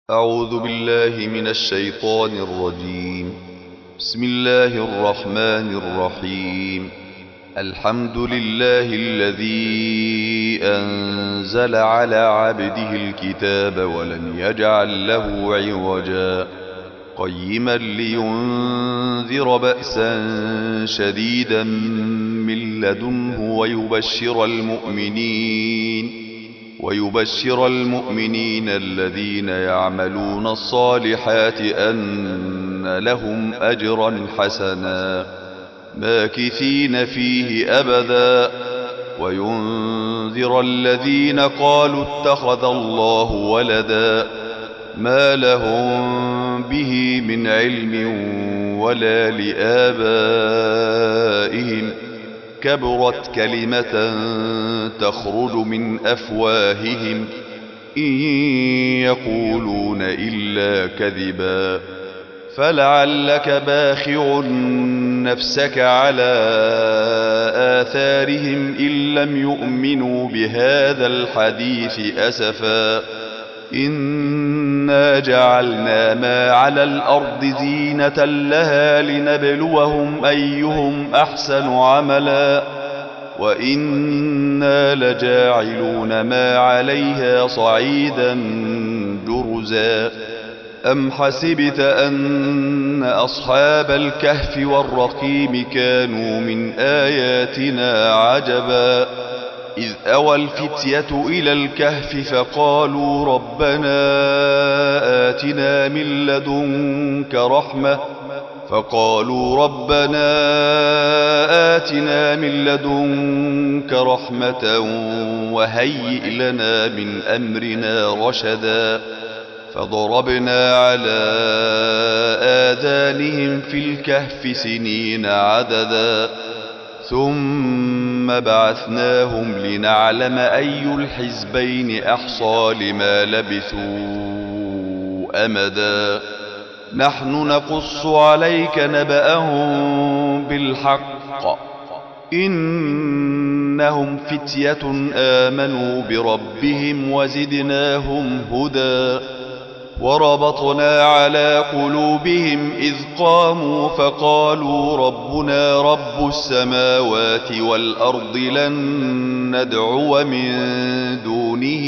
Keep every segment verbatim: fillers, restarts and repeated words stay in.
أعوذ بالله من الشيطان الرجيم. بسم الله الرحمن الرحيم. الحمد لله الذي أنزل على عبده الكتاب ولم يجعل له عوجا قيما لينذر بأسا شديدا من لدنه ويبشر المؤمنين ويبشر المؤمنين الذين يعملون الصالحات أن لهم أجرا حسنا ماكثين فيه أبدا وينذر الذين قالوا اتخذ الله ولدا ما لهم به من علم ولا لآبائهم كبرت كلمة تخرج من أفواههم إن يقولون إلا كذبا فلعلك باخع نفسك على آثارهم إن لم يؤمنوا بهذا الحديث أسفا إنا جعلنا ما على الأرض زينة لها لنبلوهم أيهم أحسن عملا وإنا لجاعلون ما عليها صعيدا جرزا أم حسبت أن أصحاب الكهف والرقيم كانوا من آياتنا عجبا إذ أوى الفتية إلى الكهف فقالوا ربنا آتنا من لدنك رحمة فقالوا ربنا آتنا من لدنك رحمة وهيئ لنا من أمرنا رشدا فضربنا على آذانهم في الكهف سنين عددا ثم بعثناهم لنعلم أي الحزبين أحصى لما لبثوا أمدا نحن نقص عليك نبأهم بالحق إنهم فتية آمنوا بربهم وزدناهم هدى وربطنا على قلوبهم إذ قاموا فقالوا ربنا رب السماوات والأرض لن ندعو من دونه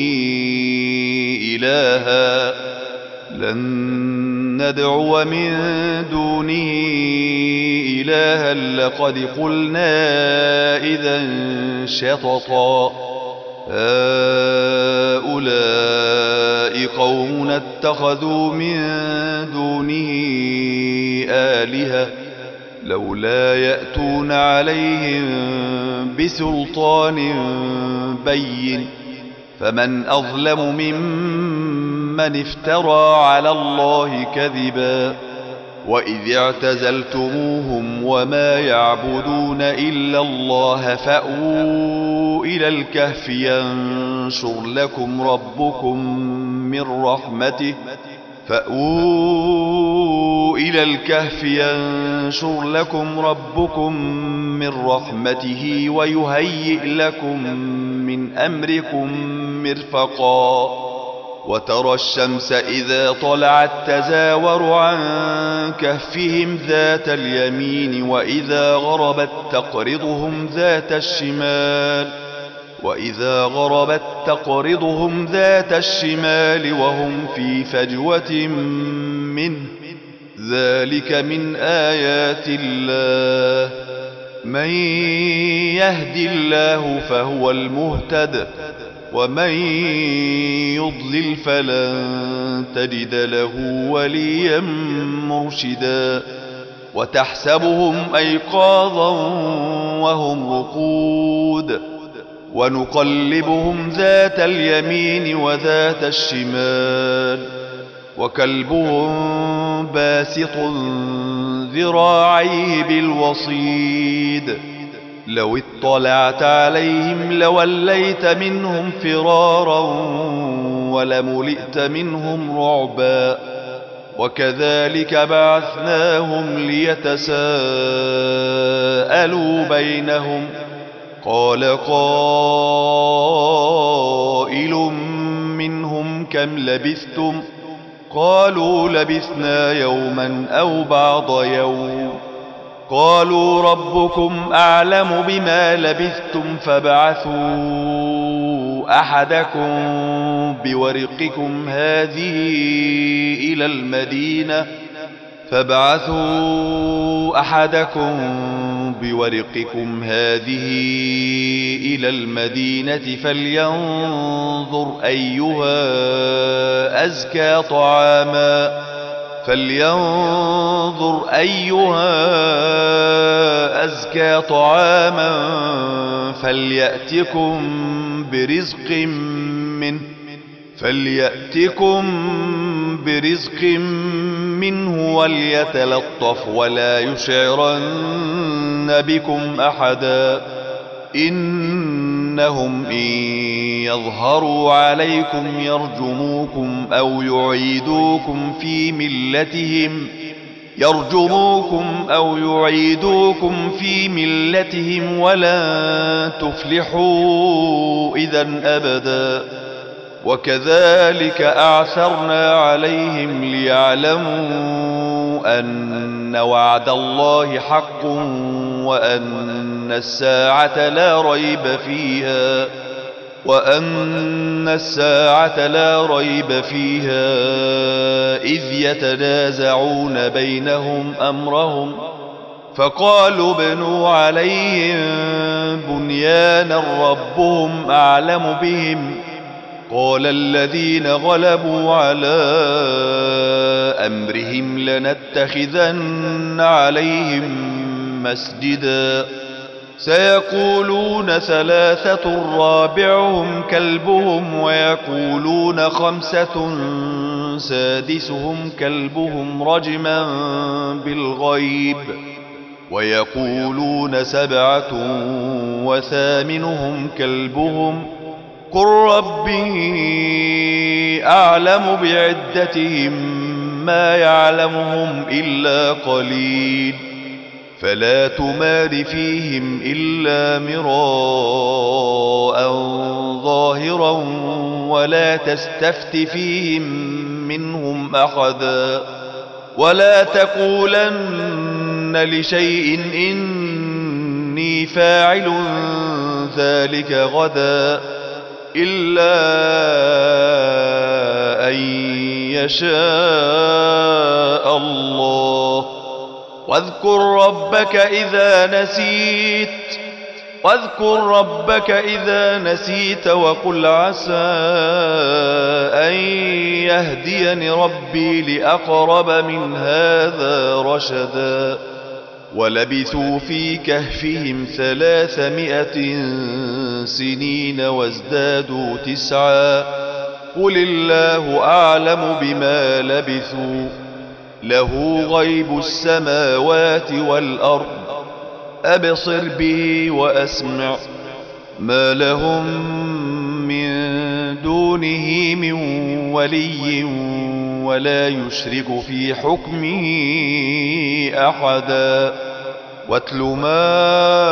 إلها لن ندعو من دونه إلها لقد قلنا إذا شططا هؤلاء قومنا اتخذوا من دونه آلهة لولا يأتون عليهم بسلطان بين فمن أظلم ممن افترى على الله كذبا وإذ اعتزلتموهم وما يعبدون إلا الله فأووا إلى الكهف ينشر لكم ربكم من رحمته فأووا إلى الكهف ينشر لكم ربكم من رحمته ويهيئ لكم من أمركم مرفقا وترى الشمس إذا طلعت تزاور عن كهفهم ذات اليمين وإذا غربت تقرضهم ذات الشمال وإذا غربت تقرضهم ذات الشمال وهم في فجوة منه ذلك من آيات الله من يهد الله فهو المهتد ومن يضلل فلن تجد له وليا مرشدا وتحسبهم أيقاظا وهم رقود ونقلبهم ذات اليمين وذات الشمال وكلبهم باسط ذراعيه بالوصيد لو اطلعت عليهم لوليت منهم فرارا ولملئت منهم رعبا وكذلك بعثناهم ليتساءلوا بينهم قال قائل منهم كم لبثتم قالوا لبثنا يوما أو بعض يوم قالوا ربكم أعلم بما لبثتم فابعثوا أحدكم بورقكم هذه إلى المدينة فابعثوا أحدكم بورقكم هذه إلى المدينة فلينظر أيها أزكى طعاما فلينظر أيها أزكى طعاما فليأتكم برزق منه فليأتكم برزق منه وليتلطف ولا يشعرن بكم أحدا إنهم إن يظهروا عليكم يرجموكم أو يعيدوكم في ملتهم يرجموكم أو يعيدوكم في ملتهم ولن تفلحوا إذا أبدا وكذلك أعثرنا عليهم ليعلموا أن وعد الله حق وأن الساعة لا ريب فيها وأن الساعة لا ريب فيها إذ يتنازعون بينهم أمرهم فقالوا ابنوا عليهم بنيانا ربهم أعلم بهم قال الذين غلبوا على أمرهم لنتخذن عليهم مسجدا سيقولون ثلاثة رابعهم كلبهم ويقولون خمسة سادسهم كلبهم رجما بالغيب ويقولون سبعة وثامنهم كلبهم قل ربي أعلم بعدتهم ما يعلمهم إلا قليل فلا تمار فيهم إلا مراء ظاهرا ولا تستفت فيهم منهم أحدا ولا تقولن لشيء إني فاعل ذلك غدا إلا أن يشاء الله واذكر ربك إذا نسيت واذكر ربك إذا نسيت وقل عسى أن يهديني ربي لأقرب من هذا رشدا ولبثوا في كهفهم ثلاثمائة سنين وازدادوا تسعا قل الله أعلم بما لبثوا له غيب السماوات والأرض أبصر به وأسمع ما لهم من دونه من ولي ولا يشرك في حكمه أحدا واتل ما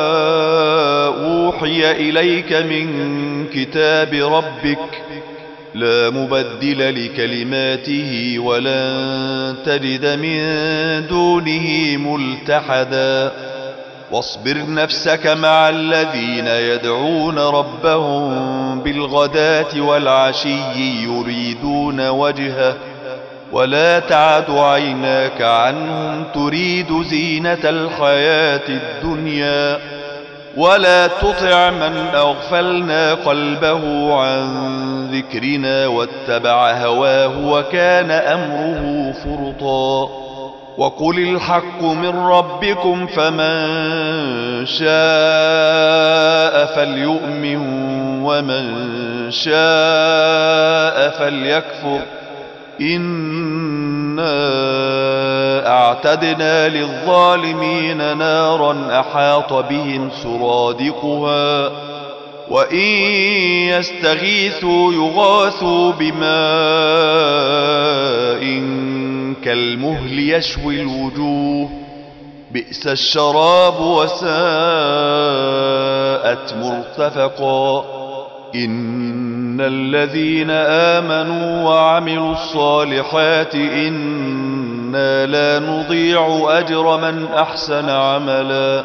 أوحي إليك من كتاب ربك لا مبدل لكلماته ولن تجد من دونه ملتحدا واصبر نفسك مع الذين يدعون ربهم بالغداة والعشي يريدون وجهه ولا تعد عيناك عنهم تريد زينة الحياة الدنيا ولا تطع من أغفلنا قلبه عن ذكرنا واتبع هواه وكان أمره فرطا وقل الحق من ربكم فمن شاء فليؤمن ومن شاء فليكفر إنا أعتدنا للظالمين نارا أحاط بهم سرادقها وإن يستغيثوا يغاثوا بماء كالمهل يشوي الوجوه بئس الشراب وساءت مرتفقا إن الذين آمنوا وعملوا الصالحات إنا لا نضيع أجر من أحسن عملا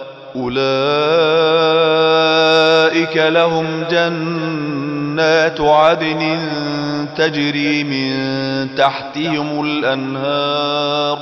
أولئك لهم جنات عدن تجري من تحتهم الأنهار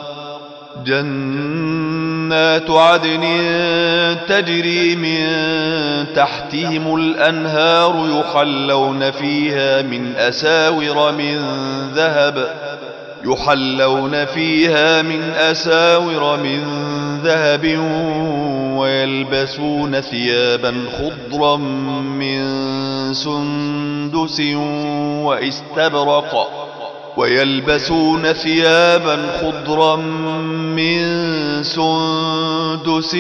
جنات عدن تجري من تحتهم الأنهار يحلون فيها من أساور من ذهب يحلون فيها من أساور من ذهب ويلبسون ثيابا خضرا من سندس واستبرق ويلبسون ثيابا خضرا من سندس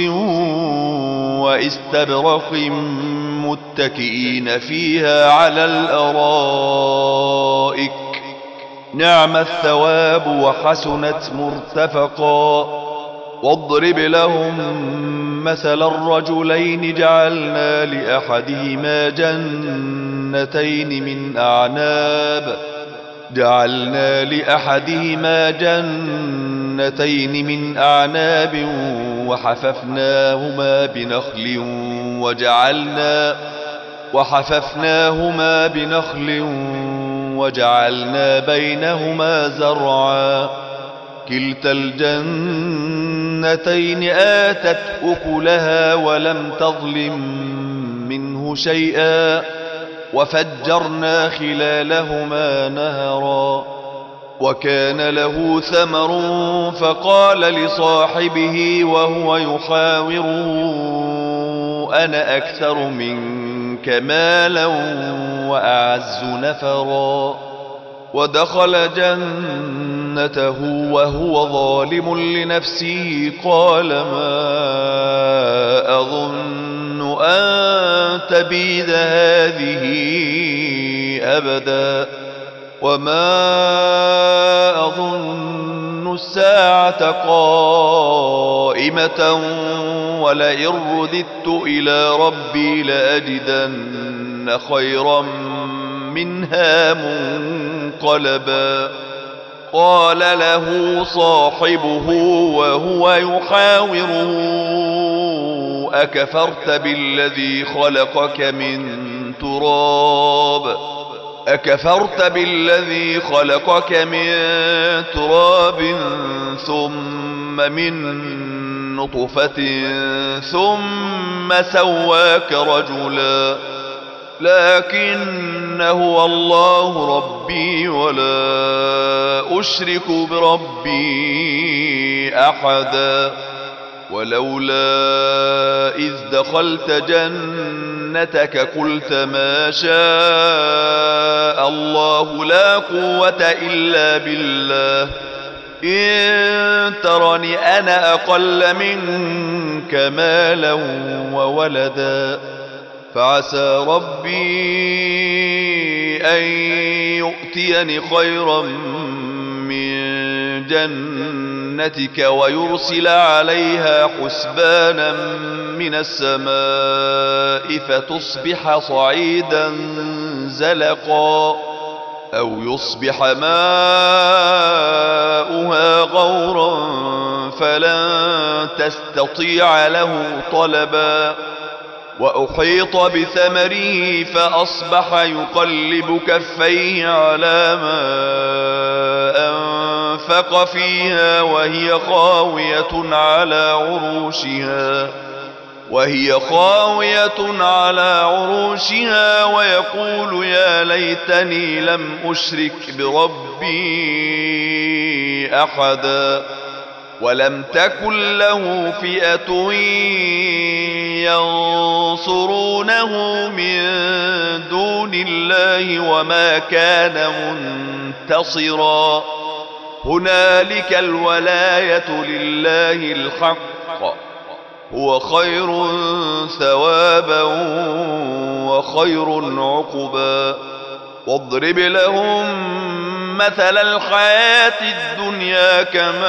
واستبرق متكئين فيها على الأرائك نعم الثواب وحسنت مرتفقا واضرب لهم مثل الرجلين جعلنا لأحدهما جنتين من أعناب جعلنا لأحدهما جنتين من أعناب وحففناهما بنخل وجعلنا وحففناهما بنخل وجعلنا بينهما زرعا كلتا الجنتين آتت أكلها ولم تظلم منه شيئا وفجرنا خلالهما نهرا وكان له ثمر فقال لصاحبه وهو يحاوره أنا أكثر منك مالا وأعز نفرا ودخل جنته وهو ظالم لنفسه قال ما أظن أن تبيد هذه أبدا وما أظن الساعة قائمة ولئن رددت إلى ربي لأجدن خيرا منها منقلبا قال له صاحبه وهو يحاوره أكفرت بالذي خلقك من تراب أكفرت بالذي خلقك من تراب ثم من نطفة ثم سواك رجلا لكن هو الله ربي ولا أشرك بربي أحدا ولولا إذ دخلت جنتك قلت ما شاء الله لا قوة إلا بالله إن ترني أنا أقل منك مالا وولدا فعسى ربي أن يؤتيني خيرا من جنتك ويرسل عليها حسبانا من السماء فتصبح صعيدا زلقا أو يصبح ماؤها غورا فلن تستطيع له طلبا وأحيط بثمره فأصبح يقلب كفيه على ما أنفق فيها وهي خاوية على عروشها وهي خاوية على عروشها ويقول يا ليتني لم أشرك بربي أحدا ولم تكن له فئة ينصرونه من دون الله وما كان منتصرا هنالك الولاية لله الحق هو خير ثوابا وخير عقبا واضرب لهم مثل الحياة الدنيا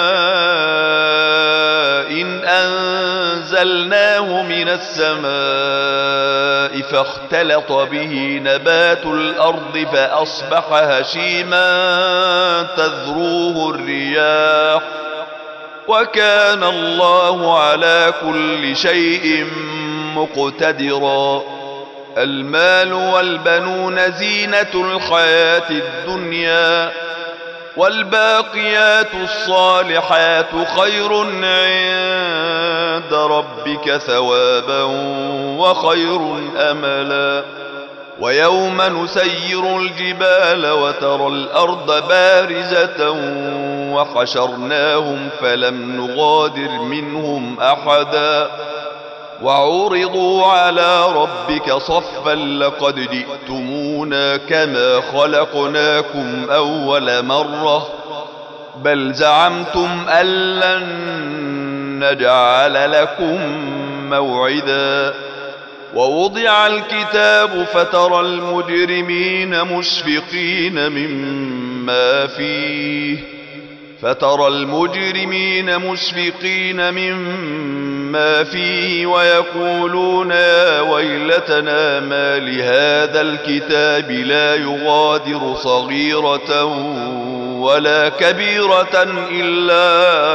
كماء إن أنزلناه من السماء فاختلط به نبات الأرض فأصبح هشيما تذروه الرياح وكان الله على كل شيء مقتدرا. المال والبنون زينة الحياة الدنيا والباقيات الصالحات خير عند ربك ثوابا وخير أملا. ويوم نسير الجبال وترى الأرض بارزة وحشرناهم فلم نغادر منهم أحدا وعرضوا على ربك صفا لقد جئتمونا كما خلقناكم أول مرة بل زعمتم أن لن نجعل لكم موعدا. ووضع الكتاب فترى المجرمين مشفقين مما فيه فترى المجرمين مشفقين مما فيه ويقولون يا ويلتنا ما لهذا الكتاب لا يغادر صغيرة ولا كبيرة إلا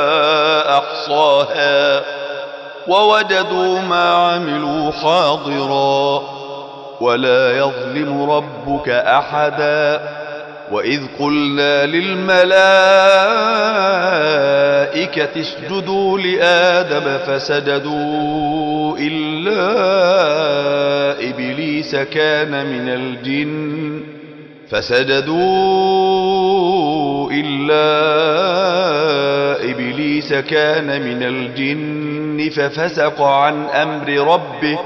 أحصاها ووجدوا ما عملوا حاضرا ولا يظلم ربك أحدا. وإذ قلنا للملائكة اسجدوا لآدم فسجدوا إلا إبليس كان من الجن فسجدوا إلا إبليس كان من الجن ففسق عن أمر ربه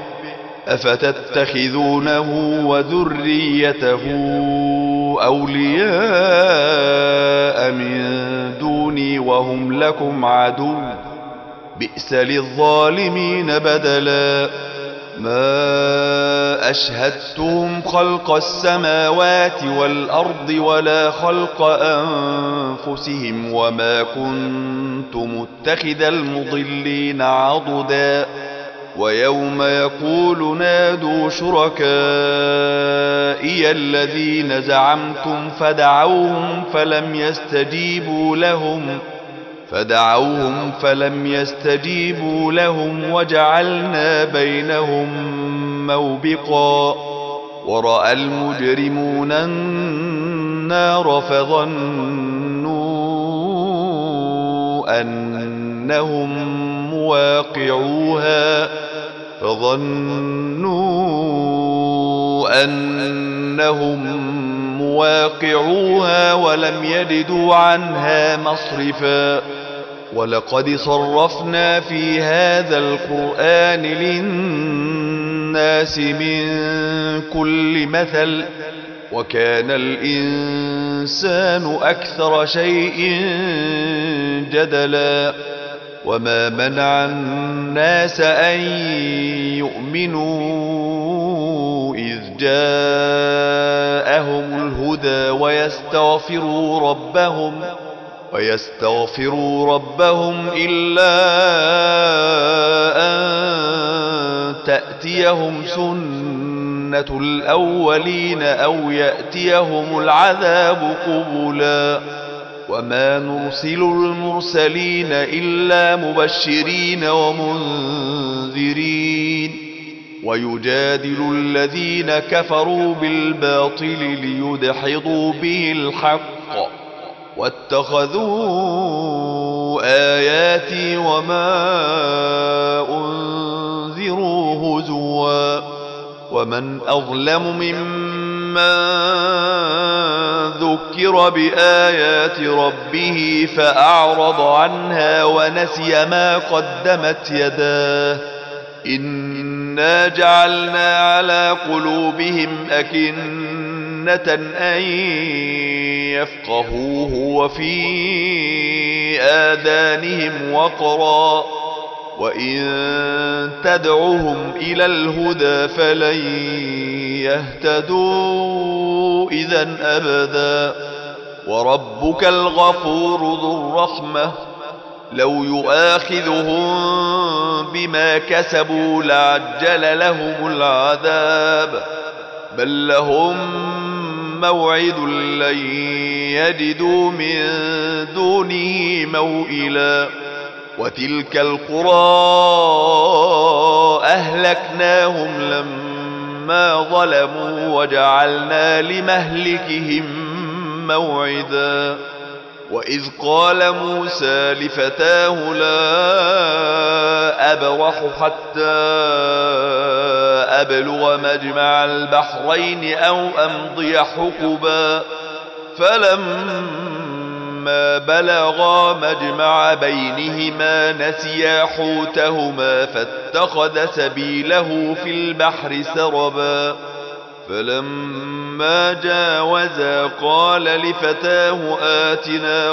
أفتتخذونه وذريته أولياء من دوني وهم لكم عدو بئس للظالمين بدلا. ما أشهدتهم خلق السماوات والأرض ولا خلق أنفسهم وما كنت متخذ المضلين عضدا. ويوم يقول نادوا شركائي الذين زعمتم فدعوهم فلم يستجيبوا لهم فدعوهم فلم يستجيبوا لهم وجعلنا بينهم موبقا. ورأى المجرمون النار فظنوا أنهم مواقعوها فظنوا أنهم مواقعوها ولم يجدوا عنها مصرفا. ولقد صرفنا في هذا القرآن للناس من كل مثل وكان الإنسان أكثر شيء جدلا. وما منع الناس أن يؤمنوا إذ جاءهم الهدى ويستغفروا ربهم ويستغفروا ربهم إلا أن تأتيهم سنة الأولين أو يأتيهم العذاب قبلا. وما نرسل المرسلين إلا مبشرين ومنذرين ويجادل الذين كفروا بالباطل ليدحضوا به الحق واتخذوا آياتي وما أنذروا هزوا. ومن أظلم ممن ذكر بآيات ربه فأعرض عنها ونسي ما قدمت يداه إنا جعلنا على قلوبهم أكنة أن يفقهوه وفي آذانهم وقرا وإن تدعهم إلى الهدى فلن يهتدوا إذا أبدا. وربك الغفور ذو الرحمة لو يؤاخذهم بما كسبوا لعجل لهم العذاب بل لهم موعد لن يجدوا من دونه موئلا وتلك القرى أهلكناهم لما ظلموا وجعلنا لمهلكهم موعدا وإذ قال موسى لفتاه لا أبرح حتى أبلغ مجمع البحرين أو أمضي حقبا فلما بلغا مجمع بينهما نسيا حوتهما فاتخذ سبيله في البحر سربا فلما جاوزا قال لفتاه آتنا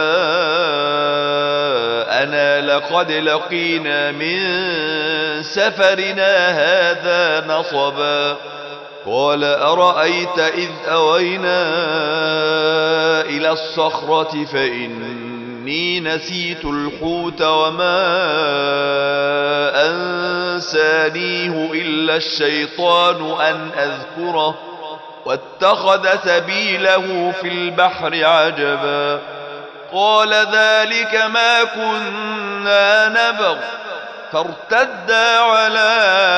غداءنا لقد لقينا من سفرنا هذا نصبا قال أرأيت إذ أوينا إلى الصخرة فإني نسيت الحوت وما أنسانيه إلا الشيطان أن أذكره واتخذ سبيله في البحر عجبا قال ذلك ما كنا نبغ فارتدا على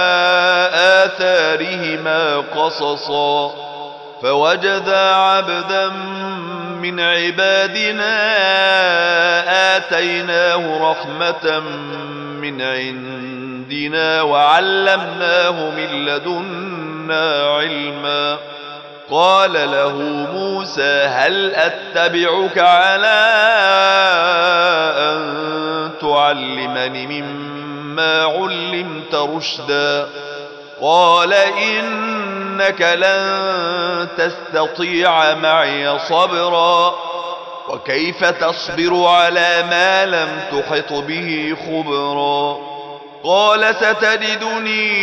آثارهما قصصا فوجدا عبدا من عبادنا آتيناه رحمة من عندنا وعلمناه من لدنا علما قال له موسى هل أتبعك على أن تعلمني مما علمت رشدا قال إنك لن تستطيع معي صبرا وكيف تصبر على ما لم تحط به خبرا قال ستجدني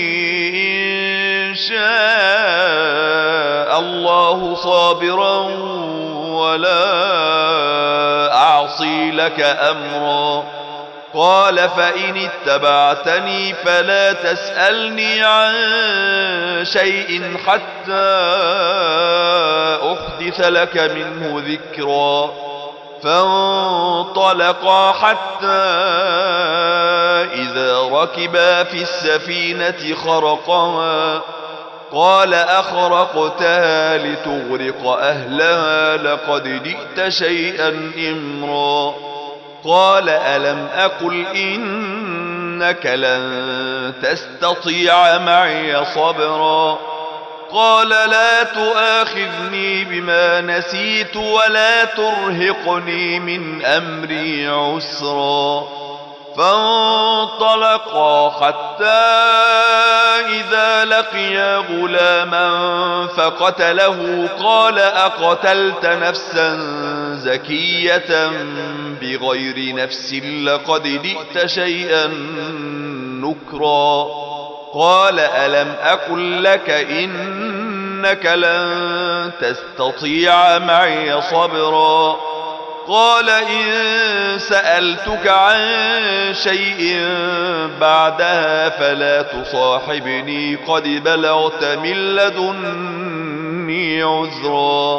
إن شاء الله صابرا ولا أعصي لك أمرا قال فإن اتبعتني فلا تسألني عن شيء حتى أحدث لك منه ذكرا فانطلقا حتى إذا ركبا في السفينة خرقها قال أخرقتها لتغرق أهلها لقد جئت شيئا إمرا قال ألم أقل إنك لن تستطيع معي صبرا قال لا تؤاخذني بما نسيت ولا ترهقني من أمري عسرا فانطلقا حتى إذا لقيا غلاما فقتله قال أقتلت نفسا زكية بغير نفس لقد جئت شيئا نكرا قال ألم أقل لك إنك لن تستطيع معي صبرا قال إن سألتك عن شيء بعدها فلا تصاحبني قد بلغت من لدني عذرا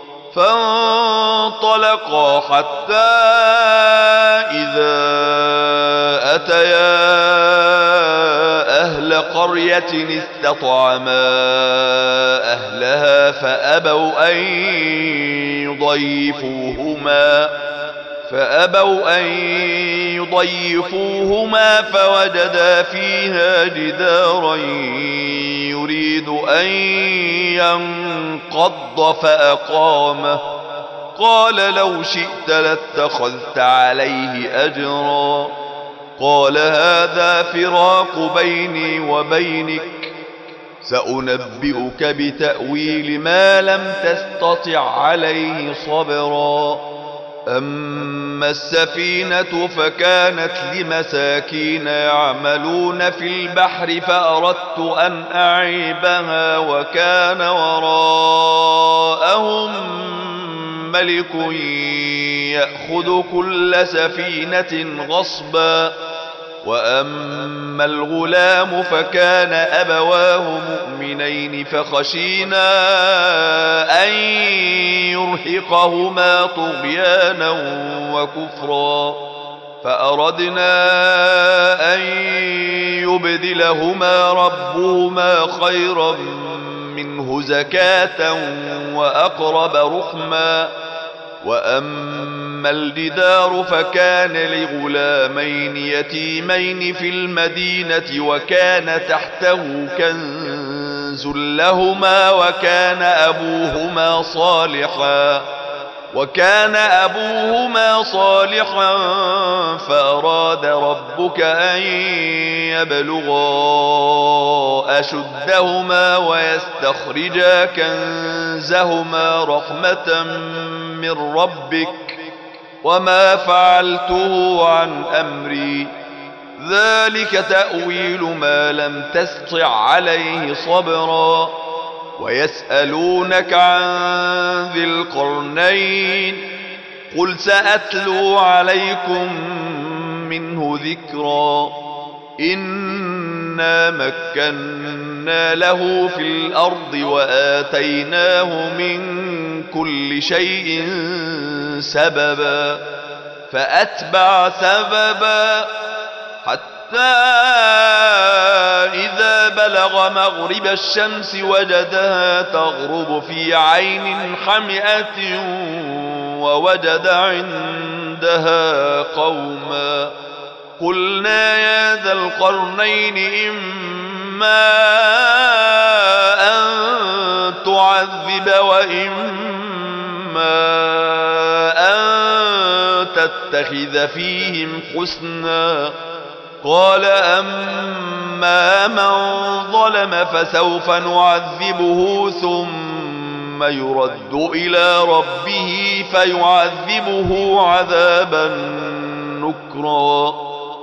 فانطلقا حتى إذا أتيا أهل قرية استطعما أهلها فأبوا أن يضيفوهما فأبوا أن يضيفوهما فوجدا فيها جدارا يريد أن ينقض فأقامه قال لو شئت لاتخذت عليه أجرا قال هذا فراق بيني وبينك سأنبئك بتأويل ما لم تستطع عليه صبرا أما السفينة فكانت لمساكين يعملون في البحر فأردت أن أعيبها وكان وراءهم ملك يأخذ كل سفينة غصبا. وأما الغلام فكان أبواه مؤمنين فخشينا أن يرهقهما طغيانا وكفرا، فأردنا أن يبدلهما ربهما خيرا منه زكاة وأقرب رحما. وأما الجدار فكان لغلامين يتيمين في المدينة وكان تحته كنز لهما وكان أبوهما صالحا وكان أبوهما صالحا فأراد ربك أن يبلغا أشدهما ويستخرجا كنزهما رحمة من ربك وما فعلته عن أمري ذلك تأويل ما لم تستطع عليه صبرا. ويسألونك عن ذي القرنين قل سأتلو عليكم منه ذكرا. إنا مكنا له في الأرض وآتيناه من كل شيء سببا فأتبع سببا حتى إذا بلغ مغرب الشمس وجدها تغرب في عين حمئة ووجد عندها قوما قلنا يا ذا القرنين إما أن تعذب وإما أن تتخذ فيهم حسنا. قال أما من ظلم فسوف نعذبه ثم يرد إلى ربه فيعذبه عذابا نكرا.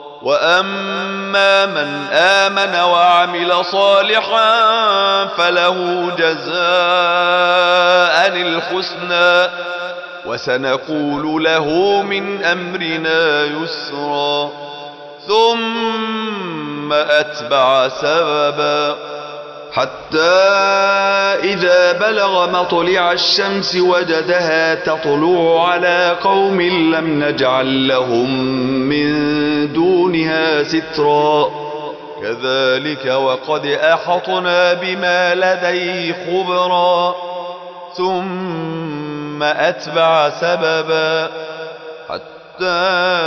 وأما من آمن وعمل صالحا فله جزاء الحسنى وسنقول له من أمرنا يسرا. ثم أتبع سببا حتى إذا بلغ مطلع الشمس وجدها تطلع على قوم لم نجعل لهم من دونها سترا كذلك وقد أحطنا بما لديه خبرا. ثم أتبع سببا حتى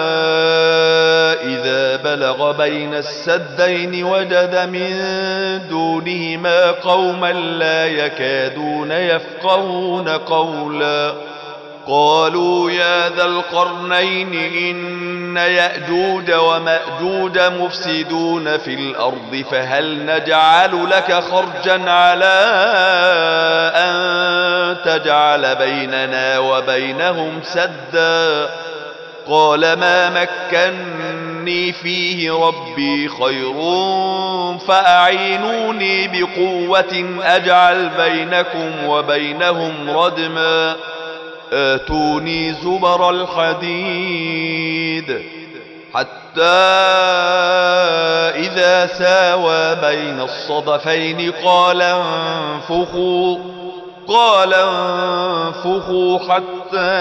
إذا بلغ بين السدين وجد من دونهما قوما لا يكادون يفقهون قولا. قالوا يا ذا القرنين إن يأجوج ومأجوج مفسدون في الأرض فهل نجعل لك خرجا على أن تجعل بيننا وبينهم سدا. قال ما مكني فيه ربي خير فأعينوني بقوة أجعل بينكم وبينهم ردما. آتوني زبر الحديد حتى إذا ساوى بين الصدفين قال انفخوا قال انفخوا حتى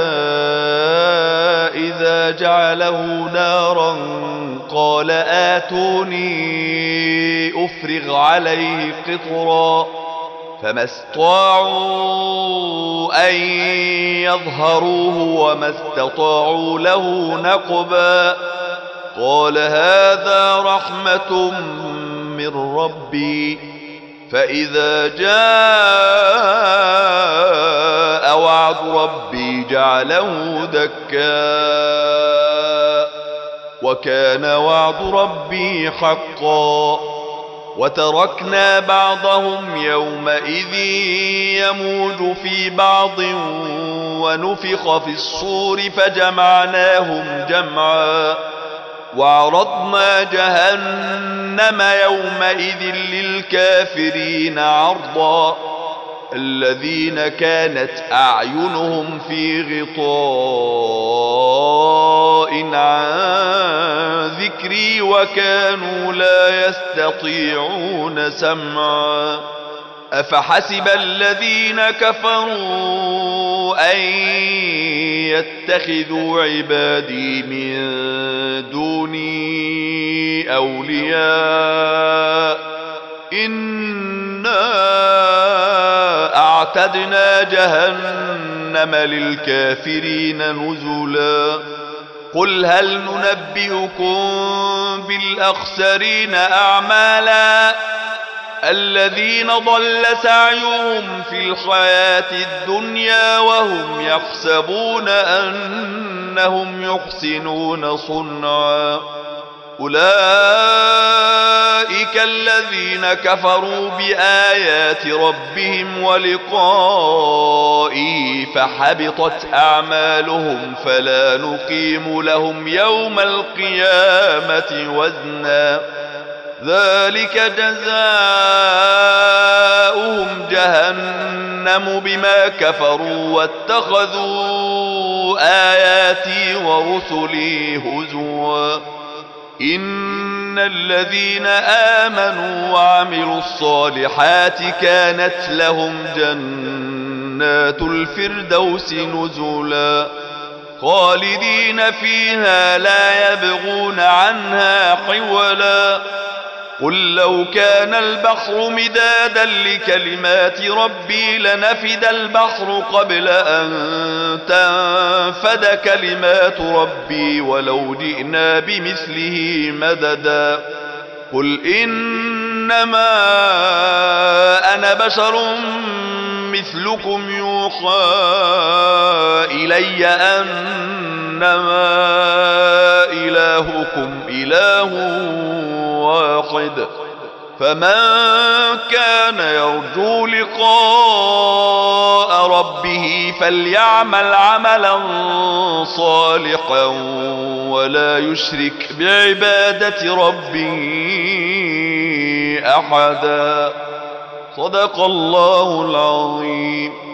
إذا جعله نارا قال آتوني أفرغ عليه قطرا فما استطاعوا أن يظهروه وما استطاعوا له نقبا. قال هذا رحمة من ربي فإذا جاء وعد ربي جعله دكا وكان وعد ربي حقا. وتركنا بعضهم يومئذ يموج في بعض ونفخ في الصور فجمعناهم جمعا. وعرضنا جهنم يومئذ للكافرين عرضا الذين كانت أعينهم في غطاء عن ذكري وكانوا لا يستطيعون سمعا أفحسب الذين كفروا أن يتخذوا عبادي من دوني أولياء إنا أعتدنا جهنم للكافرين نزلا قل هل ننبئكم بالأخسرين أعمالا الذين ضل سعيهم في الحياة الدنيا وهم يحسبون أنهم يحسنون صنعا أولئك الذين كفروا بآيات ربهم ولقائه فحبطت أعمالهم فلا نقيم لهم يوم القيامة وزنا ذلك جزاؤهم جهنم بما كفروا واتخذوا آياتي ورسلي هزوا إن الذين آمنوا وعملوا الصالحات كانت لهم جنات الفردوس نزلا خالدين فيها لا يبغون عنها حولا قل لو كان البحر مدادا لكلمات ربي لنفد البحر قبل أن تنفد كلمات ربي ولو جئنا بمثله مددا قل إنما أنا بشر مثلكم يوحى إلي أنما إلهكم إله واحد فمن كان يرجو لقاء ربه فليعمل عملا صالحا ولا يشرك بعبادة ربه أحدا صدق الله العظيم.